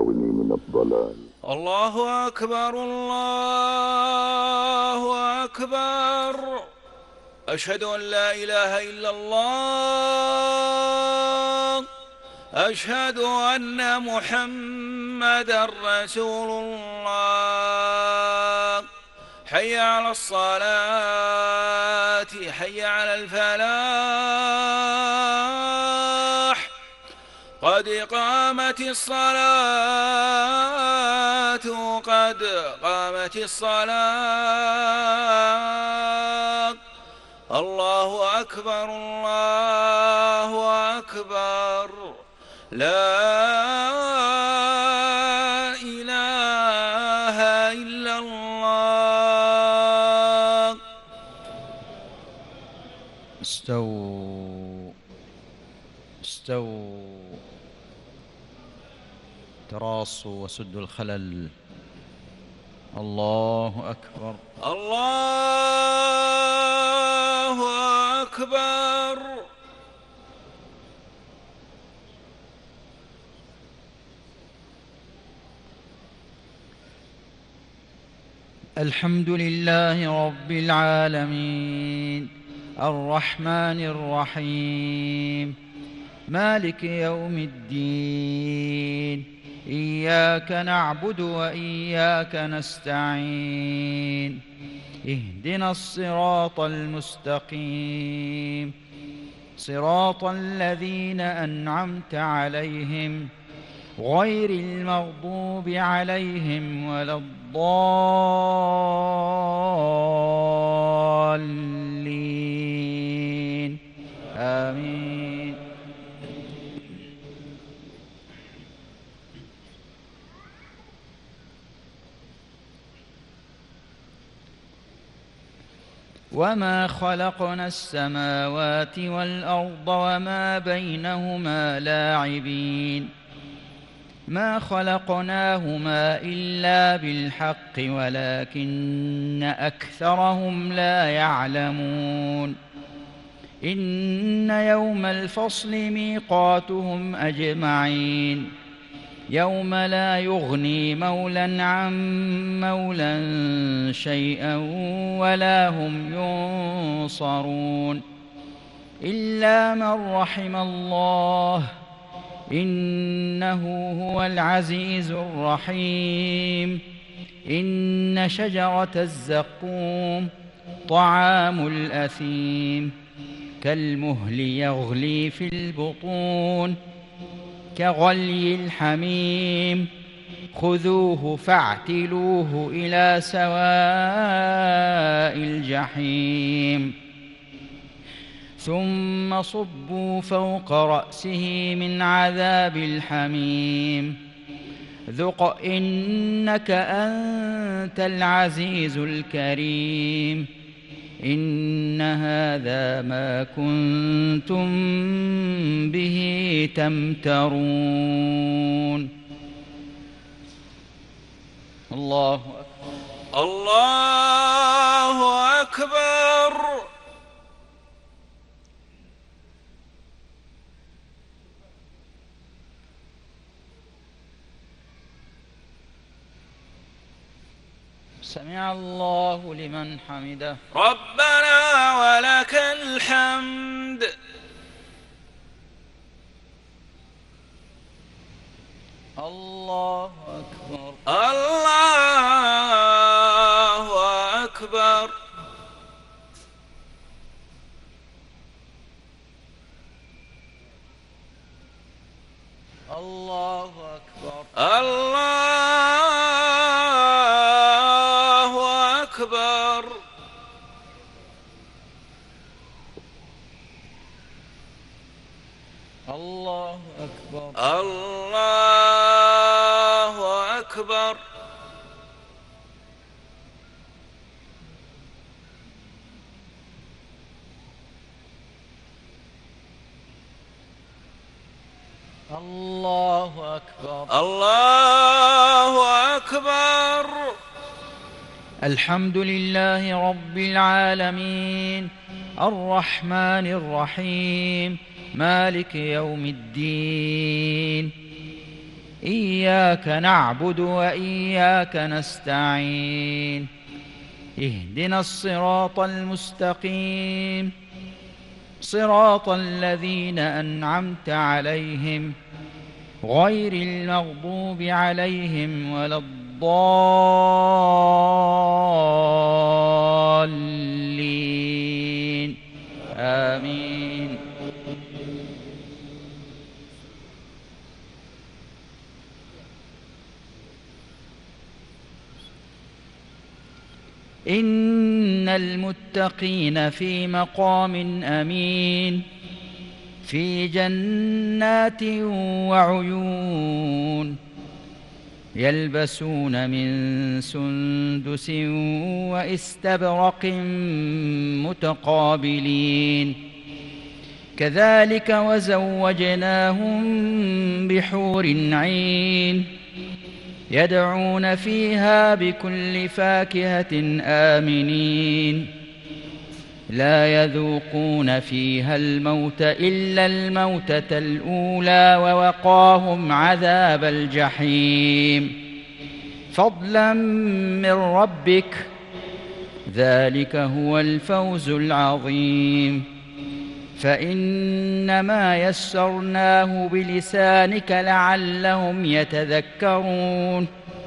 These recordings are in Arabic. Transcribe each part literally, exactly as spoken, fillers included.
ويحاوني من الضلال. الله أكبر الله أكبر. أشهد أن لا إله إلا الله. أشهد أن محمدًا رسول الله. حي على الصلاة حي على الفلاح. قد قامت الصلاة قد قامت الصلاة. الله أكبر الله أكبر. لا إله إلا الله. استووا استووا تراصوا وسدوا الخلل. الله أكبر الله أكبر. الحمد لله رب العالمين الرحمن الرحيم مالك يوم الدين. إياك نعبد وإياك نستعين. اهدنا الصراط المستقيم صراط الذين أنعمت عليهم غير المغضوب عليهم ولا الضالين. آمين. وما خلقنا السماوات والأرض وما بينهما لاعبين. ما خلقناهما إلا بالحق ولكن أكثرهم لا يعلمون. إن يوم الفصل ميقاتهم أجمعين. يوم لا يغني مولى عن مولى شيئا ولا هم ينصرون إلا من رحم الله إنه هو العزيز الرحيم. إن شجرة الزقوم طعام الأثيم كالمهل يغلي في البطون كغلي الحميم. خذوه فاعتلوه إلى سواء الجحيم ثم صبوا فوق رأسه من عذاب الحميم. ذق إنك أنت العزيز الكريم. إن هذا ما كنتم به تمترون. الله أكبر الله أكبر. سمع الله لمن حمده. ربنا ولك الحمد. الله أكبر الله أكبر. الله أكبر الله أكبر. الله أكبر الله أكبر. الله أكبر الله أكبر. الحمد لله رب العالمين الرحمن الرحيم مالك يوم الدين. إياك نعبد وإياك نستعين اهدنا الصراط المستقيم صراط الذين أنعمت عليهم غير المغضوب عليهم ولا الضالين آمين. إن المتقين في مقام أمين في جنات وعيون يلبسون من سندس وإستبرق متقابلين كذلك وزوجناهم بحور عين يدعون فيها بكل فاكهة آمنين لا يذوقون فيها الموت إلا الموتة الأولى ووقاهم عذاب الجحيم فضلا من ربك ذلك هو الفوز العظيم. فإنما يسرناه بلسانك لعلهم يتذكرون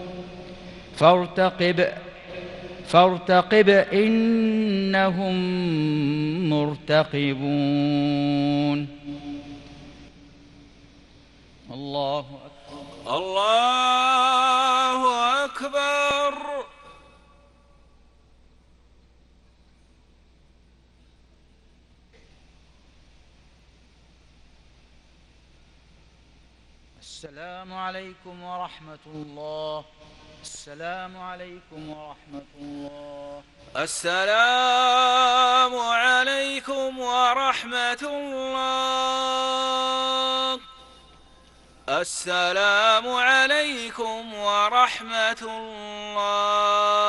فارتقب فارتقب إنهم مرتقبون. الله أكبر. الله أكبر. السلام عليكم ورحمة الله. السلام عليكم ورحمة الله. السلام عليكم ورحمة الله. السلام عليكم ورحمة الله.